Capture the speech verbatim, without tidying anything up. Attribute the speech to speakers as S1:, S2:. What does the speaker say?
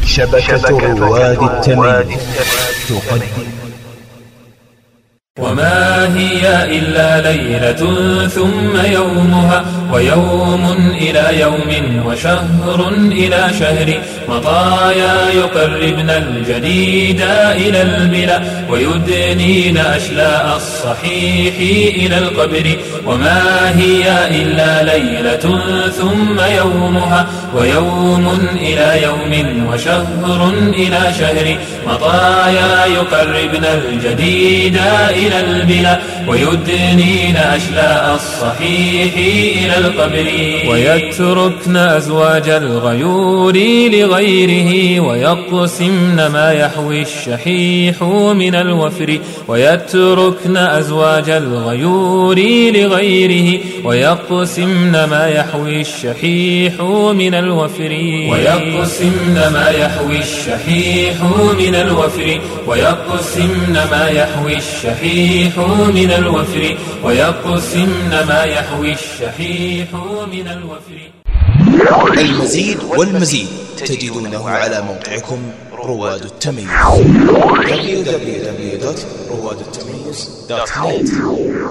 S1: شبكة رواد التمييز تقدم.
S2: وما هي إلا ليلة ثم يومها، ويوم إلى يوم، وشهر إلى شهر، مطايا يقربن الجديد إلى البلا، ويدنين أشلاء الصحيح إلى القبر. وما هي إلا ليلة ثم يومها، ويوم إلى يوم، وشهر إلى شهر، مطايا يقربن الجديد إلى البلا، ويدنين أشلاء الصحيح إلى القبر. ويتركن أزواج الغيور لغيره، ويقسمن ما يحوي الشحيح من الوفر. ويتركن أزواج الغيور لغيره، ويقسمن ما يحوي الشحيح من الوفر. ويقسمن ما يحوي الشحيح من الوفر. ويقسمن ما يحوي الشحيح من الوفر. ويقسمن ما يحوي الشحيح من الوفر.
S1: المزيد والمزيد تجدونه على موقعكم رواد التمييز دبليو دبليو دبليو دوت رواد التمييز دوت نت.